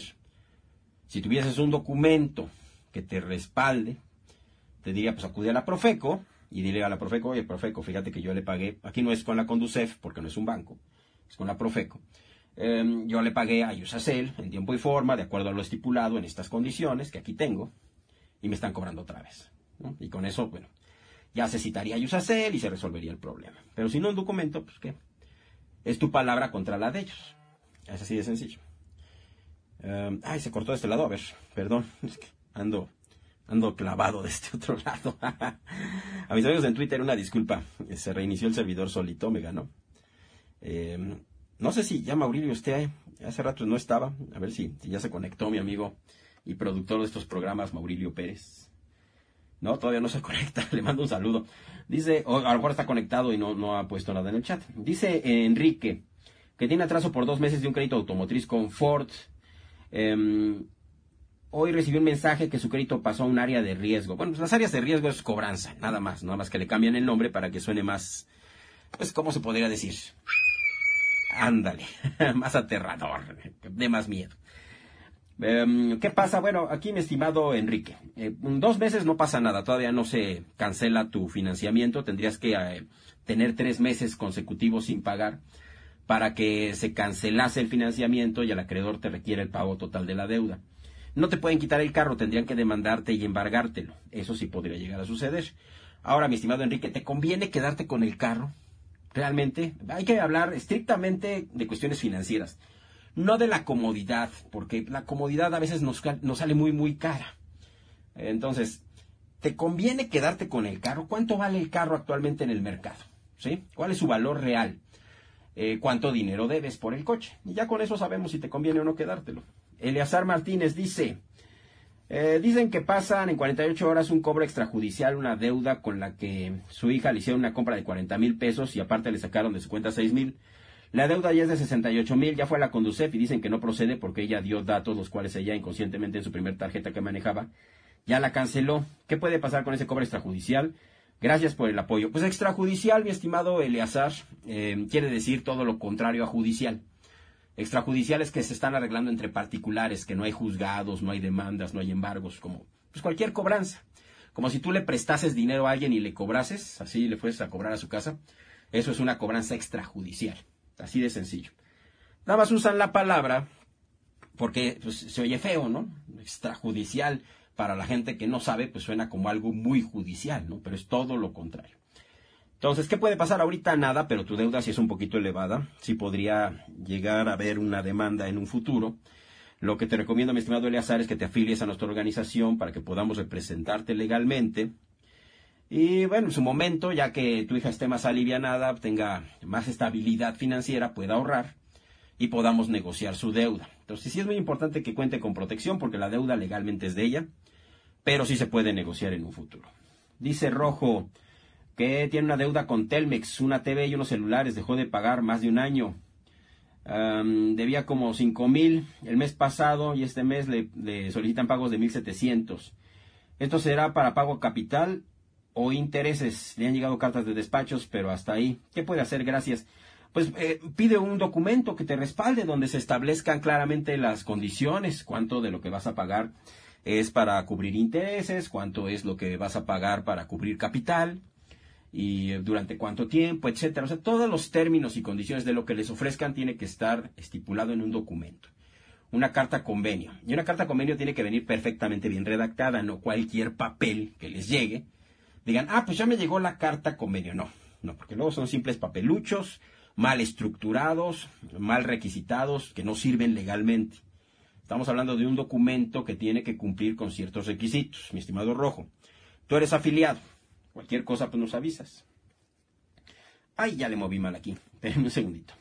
Si tuvieses un documento que te respalde, te diría, pues acude a la Profeco y dile a la Profeco, oye, Profeco, fíjate que yo le pagué, aquí no es con la Conducef porque no es un banco, es con la Profeco. Yo le pagué a Usacell en tiempo y forma, de acuerdo a lo estipulado en estas condiciones que aquí tengo, y me están cobrando otra vez, ¿no? Y con eso, bueno, ya se citaría a Usacell y se resolvería el problema. Pero si no, un documento, pues ¿qué? Es tu palabra contra la de ellos. Es así de sencillo. Se cortó de este lado, a ver, perdón, es que ando clavado de este otro lado. A mis amigos en Twitter, una disculpa, se reinició el servidor solito, me ganó. No sé si ya Maurilio usted hace rato no estaba, a ver si ya se conectó mi amigo y productor de estos programas, Maurilio Pérez. No, todavía no se conecta, le mando un saludo. Dice, a lo mejor está conectado y no ha puesto nada en el chat. Dice Enrique, que tiene atraso por 2 meses de un crédito automotriz con Ford. Hoy recibió un mensaje que su crédito pasó a un área de riesgo. Bueno, pues las áreas de riesgo es cobranza, nada más que le cambian el nombre para que suene más, pues, ¿cómo se podría decir? Ándale, más aterrador, de más miedo. ¿Qué pasa? Bueno, aquí mi estimado Enrique, 2 meses no pasa nada, todavía no se cancela tu financiamiento, tendrías que tener 3 meses consecutivos sin pagar para que se cancelase el financiamiento y el acreedor te requiere el pago total de la deuda. No te pueden quitar el carro, tendrían que demandarte y embargártelo, eso sí podría llegar a suceder. Ahora, mi estimado Enrique, ¿te conviene quedarte con el carro? Realmente, hay que hablar estrictamente de cuestiones financieras, no de la comodidad, porque la comodidad a veces nos sale muy, muy cara. Entonces, ¿te conviene quedarte con el carro? ¿Cuánto vale el carro actualmente en el mercado? ¿Sí? ¿Cuál es su valor real? ¿Cuánto dinero debes por el coche? Y ya con eso sabemos si te conviene o no quedártelo. Eleazar Martínez dice, dicen que pasan en 48 horas un cobro extrajudicial, una deuda con la que su hija le hicieron una compra de 40,000 pesos y aparte le sacaron de su cuenta 6,000. La deuda ya es de 68,000, ya fue a la Conducef y dicen que no procede porque ella dio datos los cuales ella inconscientemente en su primer tarjeta que manejaba ya la canceló. ¿Qué puede pasar con ese cobro extrajudicial? Gracias por el apoyo. Pues extrajudicial, mi estimado Eleazar, quiere decir todo lo contrario a judicial. Extrajudicial es que se están arreglando entre particulares, que no hay juzgados, no hay demandas, no hay embargos, como pues cualquier cobranza. Como si tú le prestases dinero a alguien y le cobrases, así le fueses a cobrar a su casa. Eso es una cobranza extrajudicial. Así de sencillo. Nada más usan la palabra porque pues, se oye feo, ¿no? Extrajudicial, para la gente que no sabe, pues suena como algo muy judicial, ¿no? Pero es todo lo contrario. Entonces, ¿qué puede pasar ahorita? Nada, pero tu deuda sí es un poquito elevada. Sí podría llegar a haber una demanda en un futuro. Lo que te recomiendo, mi estimado Eleazar, es que te afilies a nuestra organización para que podamos representarte legalmente. Y bueno, en su momento, ya que tu hija esté más alivianada, tenga más estabilidad financiera, pueda ahorrar y podamos negociar su deuda. Entonces sí es muy importante que cuente con protección porque la deuda legalmente es de ella, pero sí se puede negociar en un futuro. Dice Rojo que tiene una deuda con Telmex, una TV y unos celulares, dejó de pagar más de un año. Debía como 5,000 el mes pasado y este mes le solicitan pagos de 1,700. ¿Esto será para pago capital o intereses? Le han llegado cartas de despachos, pero hasta ahí. ¿Qué puede hacer? Gracias. Pues pide un documento que te respalde donde se establezcan claramente las condiciones, cuánto de lo que vas a pagar es para cubrir intereses, cuánto es lo que vas a pagar para cubrir capital y durante cuánto tiempo, etcétera. O sea, todos los términos y condiciones de lo que les ofrezcan tiene que estar estipulado en un documento. Una carta convenio. Y una carta convenio tiene que venir perfectamente bien redactada, no cualquier papel que les llegue. Digan, pues ya me llegó la carta convenio. No, porque luego son simples papeluchos, mal estructurados, mal requisitados, que no sirven legalmente. Estamos hablando de un documento que tiene que cumplir con ciertos requisitos, mi estimado Rojo. Tú eres afiliado. Cualquier cosa, pues nos avisas. Ya le moví mal aquí. Espérenme un segundito.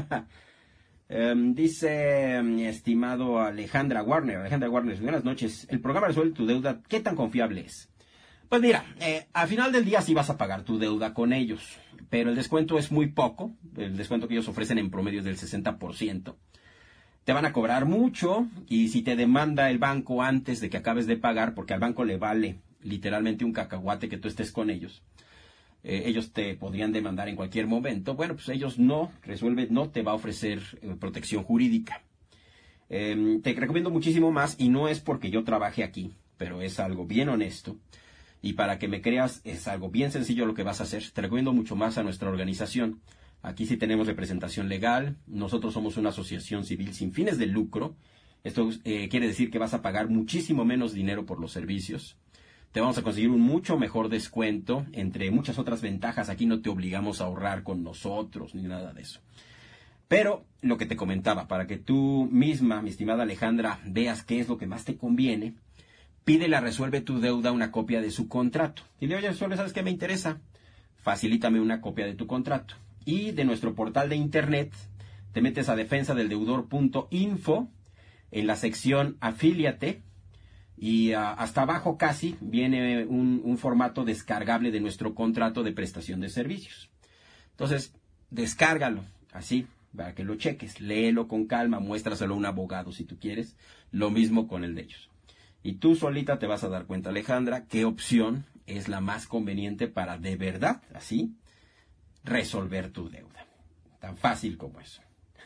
Dice mi estimado Alejandra Warner, buenas noches. El programa Resuelve tu Deuda, ¿qué tan confiable es? Pues mira, al final del día sí vas a pagar tu deuda con ellos, pero el descuento es muy poco. El descuento que ellos ofrecen en promedio es del 60%. Te van a cobrar mucho y si te demanda el banco antes de que acabes de pagar, porque al banco le vale literalmente un cacahuate que tú estés con ellos, ellos te podrían demandar en cualquier momento. Bueno, pues ellos no te va a ofrecer protección jurídica. Te recomiendo muchísimo más y no es porque yo trabaje aquí, pero es algo bien honesto. Y para que me creas, es algo bien sencillo lo que vas a hacer. Te recomiendo mucho más a nuestra organización. Aquí sí tenemos representación legal. Nosotros somos una asociación civil sin fines de lucro. Esto quiere decir que vas a pagar muchísimo menos dinero por los servicios. Te vamos a conseguir un mucho mejor descuento, entre muchas otras ventajas. Aquí no te obligamos a ahorrar con nosotros, ni nada de eso. Pero lo que te comentaba, para que tú misma, mi estimada Alejandra, veas qué es lo que más te conviene, pídele a Resuelve tu Deuda una copia de su contrato. Dile, oye, Resuelve, ¿sabes qué me interesa? Facilítame una copia de tu contrato. Y de nuestro portal de internet, te metes a defensadeldeudor.info, en la sección Afíliate, y hasta abajo casi viene un formato descargable de nuestro contrato de prestación de servicios. Entonces, descárgalo, así, para que lo cheques, léelo con calma, muéstraselo a un abogado si tú quieres, lo mismo con el de ellos. Y tú solita te vas a dar cuenta, Alejandra, qué opción es la más conveniente para de verdad, así, resolver tu deuda. Tan fácil como eso.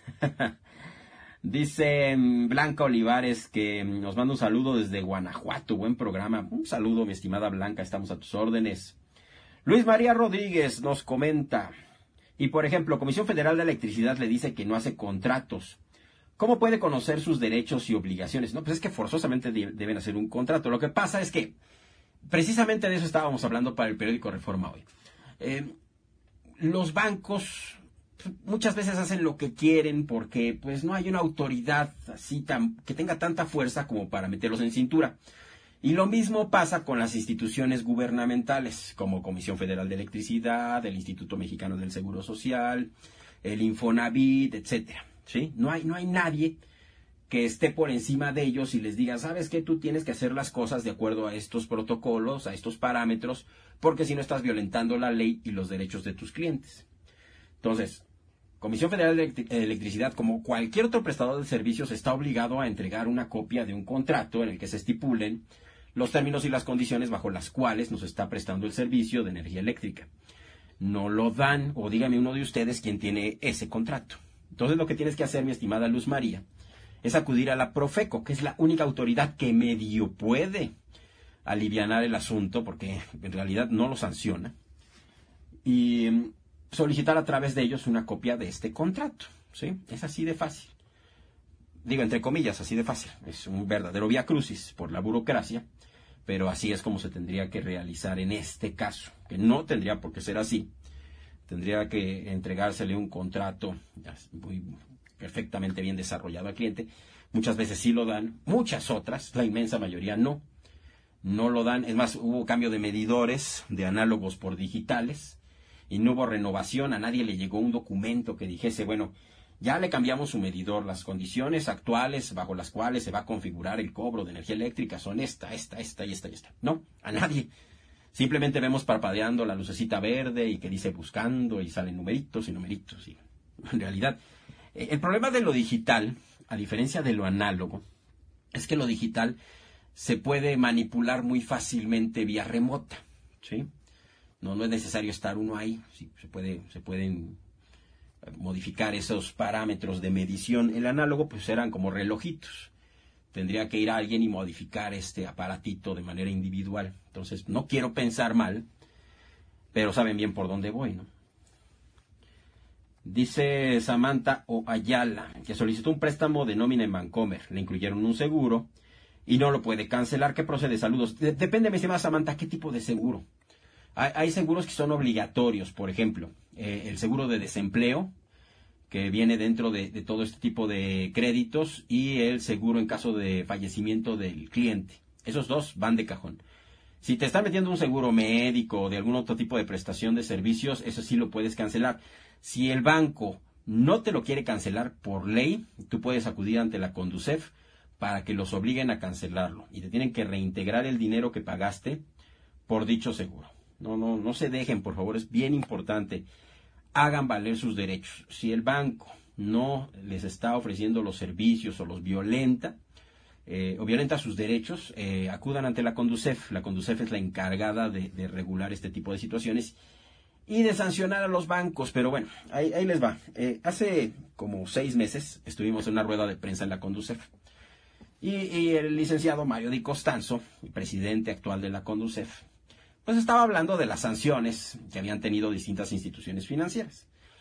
Dice Blanca Olivares que nos manda un saludo desde Guanajuato. Buen programa. Un saludo, mi estimada Blanca. Estamos a tus órdenes. Luis María Rodríguez nos comenta. Y, por ejemplo, Comisión Federal de Electricidad le dice que no hace contratos. ¿Cómo puede conocer sus derechos y obligaciones? No, pues es que forzosamente deben hacer un contrato. Lo que pasa es que precisamente de eso estábamos hablando para el periódico Reforma hoy. Los bancos muchas veces hacen lo que quieren porque pues no hay una autoridad así que tenga tanta fuerza como para meterlos en cintura. Y lo mismo pasa con las instituciones gubernamentales, como Comisión Federal de Electricidad, el Instituto Mexicano del Seguro Social, el Infonavit, etcétera. ¿Sí? No hay nadie que esté por encima de ellos y les diga, ¿sabes qué? Tú tienes que hacer las cosas de acuerdo a estos protocolos, a estos parámetros, porque si no estás violentando la ley y los derechos de tus clientes. Entonces, Comisión Federal de Electricidad, como cualquier otro prestador de servicios, está obligado a entregar una copia de un contrato en el que se estipulen los términos y las condiciones bajo las cuales nos está prestando el servicio de energía eléctrica. No lo dan, o dígame uno de ustedes quién tiene ese contrato. Entonces lo que tienes que hacer, mi estimada Luz María, es acudir a la Profeco, que es la única autoridad que medio puede alivianar el asunto, porque en realidad no lo sanciona, y solicitar a través de ellos una copia de este contrato, ¿sí? Es así de fácil. Digo, entre comillas, así de fácil. Es un verdadero vía crucis por la burocracia, pero así es como se tendría que realizar en este caso, que no tendría por qué ser así. Tendría que entregársele un contrato muy perfectamente bien desarrollado al cliente. Muchas veces sí lo dan, muchas otras, la inmensa mayoría no lo dan. Es más, hubo cambio de medidores de análogos por digitales y no hubo renovación. A nadie le llegó un documento que dijese, bueno, ya le cambiamos su medidor, las condiciones actuales bajo las cuales se va a configurar el cobro de energía eléctrica son esta. No, a nadie. Simplemente vemos parpadeando la lucecita verde y que dice buscando y salen numeritos y numeritos. Y en realidad, el problema de lo digital, a diferencia de lo análogo, es que lo digital se puede manipular muy fácilmente vía remota, ¿sí? No es necesario estar uno ahí, sí, se pueden modificar esos parámetros de medición. El análogo pues eran como relojitos. Tendría que ir a alguien y modificar este aparatito de manera individual. Entonces, no quiero pensar mal, pero saben bien por dónde voy, ¿no? Dice Samantha Ayala, que solicitó un préstamo de nómina en Bancomer. Le incluyeron un seguro y no lo puede cancelar. ¿Qué procede? Saludos. Depende, mi estimada Samantha, ¿qué tipo de seguro? Hay seguros que son obligatorios, por ejemplo, el seguro de desempleo, que viene dentro de todo este tipo de créditos, y el seguro en caso de fallecimiento del cliente. Esos dos van de cajón. Si te están metiendo un seguro médico o de algún otro tipo de prestación de servicios, eso sí lo puedes cancelar. Si el banco no te lo quiere cancelar por ley, tú puedes acudir ante la Conducef para que los obliguen a cancelarlo. Y te tienen que reintegrar el dinero que pagaste por dicho seguro. No se dejen, por favor, es bien importante. Hagan valer sus derechos. Si el banco no les está ofreciendo los servicios o los violenta, o violenta sus derechos, acudan ante la Conducef. La Conducef es la encargada de regular este tipo de situaciones y de sancionar a los bancos. Pero bueno, ahí les va. Hace como 6 meses estuvimos en una rueda de prensa en la Conducef. Y el licenciado Mario Di Costanzo, el presidente actual de la Conducef, pues estaba hablando de las sanciones que habían tenido distintas instituciones financieras.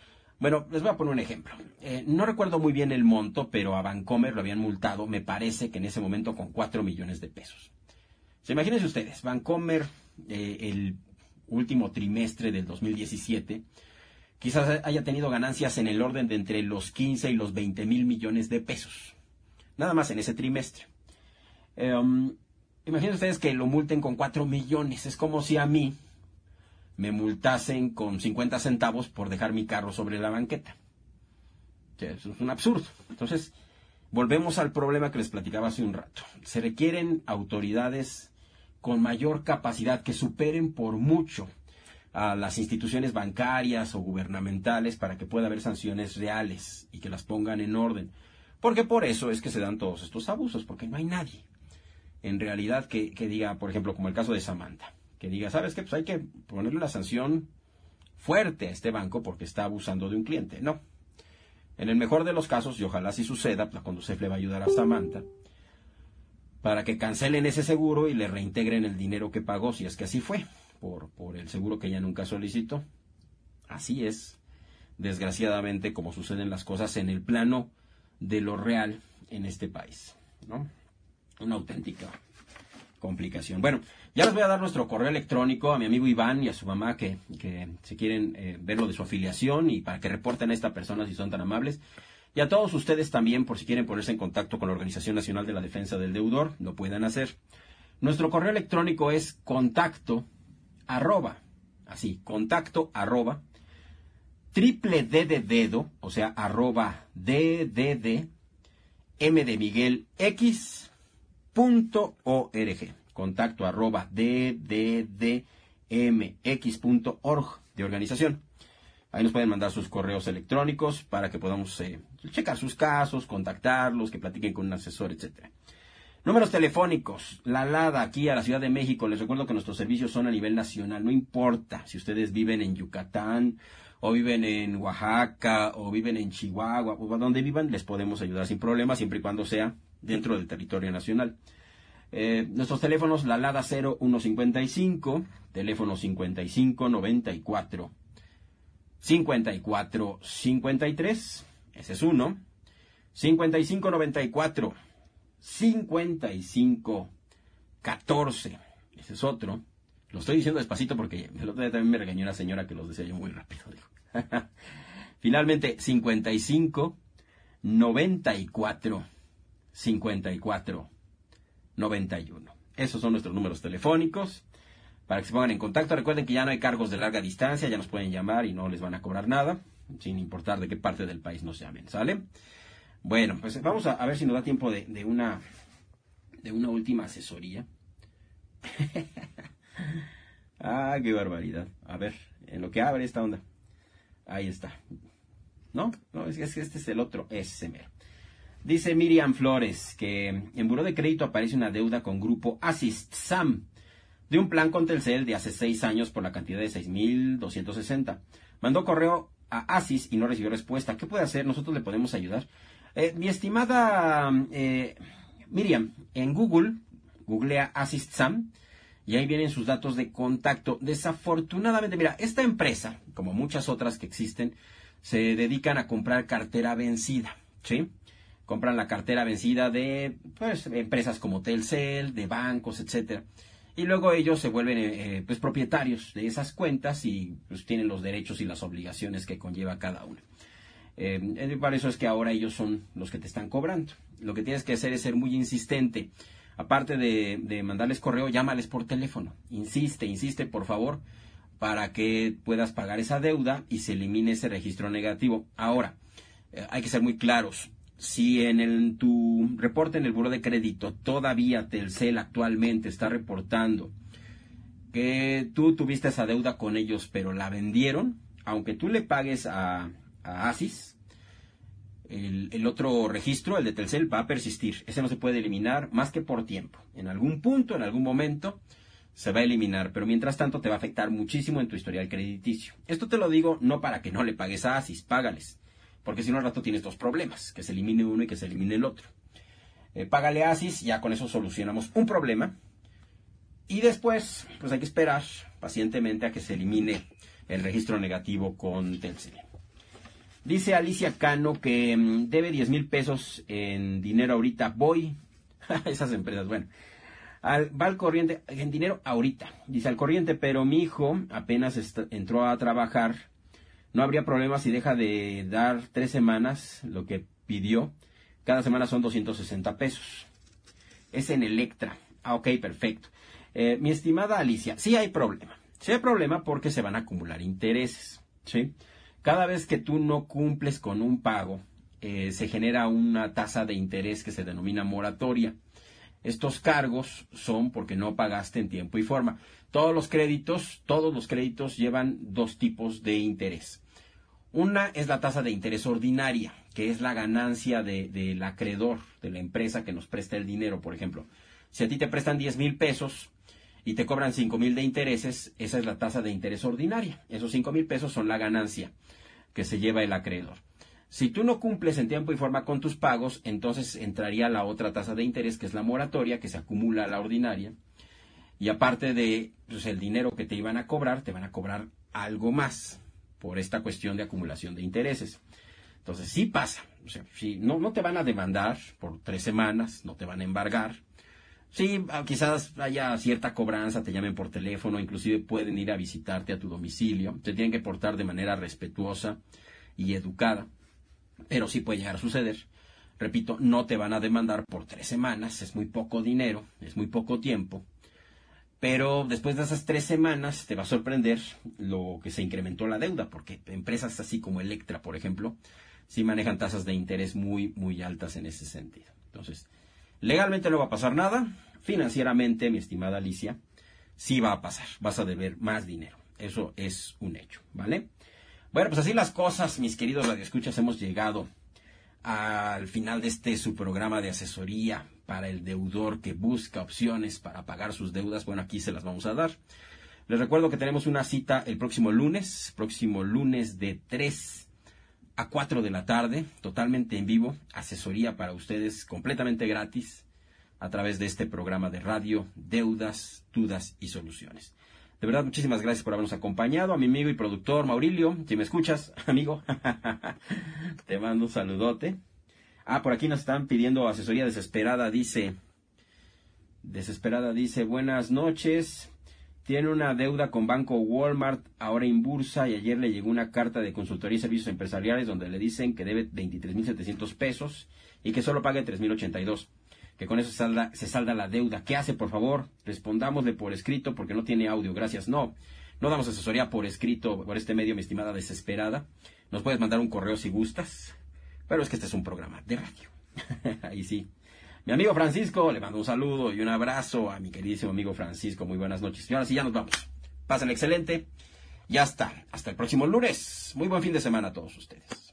Bueno, les voy a poner un ejemplo. No recuerdo muy bien el monto, pero a Bancomer lo habían multado, me parece que en ese momento con 4 millones de pesos. Imagínense ustedes, Bancomer, el último trimestre del 2017, quizás haya tenido ganancias en el orden de entre los 15 y los 20 mil millones de pesos. Nada más en ese trimestre. Imagínense ustedes que lo multen con 4 millones. Es como si a mí me multasen con 50 centavos por dejar mi carro sobre la banqueta. Eso es un absurdo. Entonces, volvemos al problema que les platicaba hace un rato. Se requieren autoridades con mayor capacidad que superen por mucho a las instituciones bancarias o gubernamentales para que pueda haber sanciones reales y que las pongan en orden. Porque por eso es que se dan todos estos abusos, porque no hay nadie en realidad que diga, por ejemplo, como el caso de Samantha, que diga, ¿sabes qué? Pues hay que ponerle una sanción fuerte a este banco porque está abusando de un cliente. No. En el mejor de los casos, y ojalá así suceda, la Conducef le va a ayudar a Samantha para que cancelen ese seguro y le reintegren el dinero que pagó, si es que así fue, por el seguro que ella nunca solicitó. Así es, desgraciadamente, como suceden las cosas en el plano de lo real en este país, ¿no? Una auténtica complicación. Bueno, ya les voy a dar nuestro correo electrónico a mi amigo Iván y a su mamá que si quieren ver lo de su afiliación y para que reporten a esta persona si son tan amables. Y a todos ustedes también, por si quieren ponerse en contacto con la Organización Nacional de la Defensa del Deudor, lo puedan hacer. Nuestro correo electrónico es contacto arroba, triple D de dedo, o sea, arroba D, M de Miguel, X.org. Contacto arroba DDDMX.org de organización. Ahí nos pueden mandar sus correos electrónicos para que podamos checar sus casos, contactarlos, que platiquen con un asesor, etcétera. Números telefónicos. La LADA aquí a la Ciudad de México. Les recuerdo que nuestros servicios son a nivel nacional. No importa si ustedes viven en Yucatán, o viven en Oaxaca, o viven en Chihuahua, o donde vivan, les podemos ayudar sin problema, siempre y cuando sea dentro del territorio nacional. Nuestros teléfonos, la LADA 0155, teléfono 5594 5453, ese es uno, 5594 5514, ese es otro. Lo estoy diciendo despacito porque el otro día también me regañó una señora que los decía yo muy rápido. Finalmente, 55 94 54 91. Esos son nuestros números telefónicos para que se pongan en contacto. Recuerden que ya no hay cargos de larga distancia, ya nos pueden llamar y no les van a cobrar nada, sin importar de qué parte del país nos llamen, ¿sale? Bueno, pues vamos a ver si nos da tiempo de una última asesoría. Ah, qué barbaridad. A ver, en lo que abre esta onda. Ahí está. No, es que este es el otro. Ese mero. Dice Miriam Flores que en Buró de Crédito aparece una deuda con Grupo Assist SAM de un plan con Telcel de hace 6 años por la cantidad de 6,260. Mandó correo a Assist y no recibió respuesta. ¿Qué puede hacer? Nosotros le podemos ayudar. Mi estimada Miriam, en googlea Assist SAM y ahí vienen sus datos de contacto. Desafortunadamente, mira, esta empresa, como muchas otras que existen, se dedican a comprar cartera vencida, ¿sí? Compran la cartera vencida de empresas como Telcel, de bancos, etcétera. Y luego ellos se vuelven propietarios de esas cuentas y pues tienen los derechos y las obligaciones que conlleva cada una. Para eso es que ahora ellos son los que te están cobrando. Lo que tienes que hacer es ser muy insistente. Aparte de mandarles correo, llámales por teléfono. Insiste, por favor, para que puedas pagar esa deuda y se elimine ese registro negativo. Ahora, hay que ser muy claros. Si en tu reporte en el Buró de Crédito todavía Telcel actualmente está reportando que tú tuviste esa deuda con ellos, pero la vendieron, aunque tú le pagues a Assist, el otro registro, el de Telcel, va a persistir. Ese no se puede eliminar más que por tiempo. En algún punto, en algún momento, se va a eliminar, pero mientras tanto te va a afectar muchísimo en tu historial crediticio. Esto te lo digo no para que no le pagues a Assist, págales, porque si no al rato tienes dos problemas, que se elimine uno y que se elimine el otro. Págale a Assist, ya con eso solucionamos un problema, y después pues hay que esperar pacientemente a que se elimine el registro negativo con Telcel. Dice Alicia Cano que debe 10,000 pesos en dinero ahorita. Voy a esas empresas, bueno. Va al corriente, en dinero ahorita. Dice al corriente, pero mi hijo apenas entró a trabajar. No habría problema si deja de dar 3 semanas lo que pidió. Cada semana son 260 pesos. Es en Electra. Ah, ok, perfecto. Mi estimada Alicia, sí hay problema. Sí hay problema porque se van a acumular intereses, ¿sí? Cada vez que tú no cumples con un pago, se genera una tasa de interés que se denomina moratoria. Estos cargos son porque no pagaste en tiempo y forma. Todos los créditos llevan 2 tipos de interés. Una es la tasa de interés ordinaria, que es la ganancia del acreedor, de la empresa que nos presta el dinero, por ejemplo. Si a ti te prestan 10,000 pesos y te cobran 5,000 de intereses, esa es la tasa de interés ordinaria. Esos 5,000 pesos son la ganancia que se lleva el acreedor. Si tú no cumples en tiempo y forma con tus pagos, entonces entraría la otra tasa de interés, que es la moratoria, que se acumula a la ordinaria. Y aparte de el dinero que te iban a cobrar, te van a cobrar algo más por esta cuestión de acumulación de intereses. Entonces, sí pasa. O sea, si no te van a demandar por 3 semanas, no te van a embargar. Sí, quizás haya cierta cobranza, te llamen por teléfono, inclusive pueden ir a visitarte a tu domicilio. Te tienen que portar de manera respetuosa y educada, pero sí puede llegar a suceder. Repito, no te van a demandar por 3 semanas, es muy poco dinero, es muy poco tiempo. Pero después de esas 3 semanas te va a sorprender lo que se incrementó la deuda, porque empresas así como Electra, por ejemplo, sí manejan tasas de interés muy, muy altas en ese sentido. Entonces, legalmente no va a pasar nada. Financieramente, mi estimada Alicia, sí va a pasar. Vas a deber más dinero. Eso es un hecho, ¿vale? Bueno, pues así las cosas, mis queridos radioescuchas. Hemos llegado al final de su programa de asesoría para el deudor que busca opciones para pagar sus deudas. Bueno, aquí se las vamos a dar. Les recuerdo que tenemos una cita el próximo lunes de 3 a 4 de la tarde, totalmente en vivo, asesoría para ustedes completamente gratis a través de este programa de radio, Deudas, Dudas y Soluciones. De verdad, muchísimas gracias por habernos acompañado. A mi amigo y productor Maurilio, si me escuchas, amigo, te mando un saludote. Por aquí nos están pidiendo asesoría desesperada, dice, buenas noches. Tiene una deuda con Banco Walmart, ahora en bursa, y ayer le llegó una carta de consultoría y servicios empresariales donde le dicen que debe 23,700 pesos y que solo pague 3,082, que con eso se salda la deuda. ¿Qué hace, por favor? Respondámosle por escrito porque no tiene audio, gracias. No damos asesoría por escrito por este medio, mi estimada desesperada. Nos puedes mandar un correo si gustas, pero es que este es un programa de radio. Ahí sí. Mi amigo Francisco, le mando un saludo y un abrazo a mi queridísimo amigo Francisco. Muy buenas noches. Y ahora sí, ya nos vamos. Pasen excelente. Ya está. Hasta el próximo lunes. Muy buen fin de semana a todos ustedes.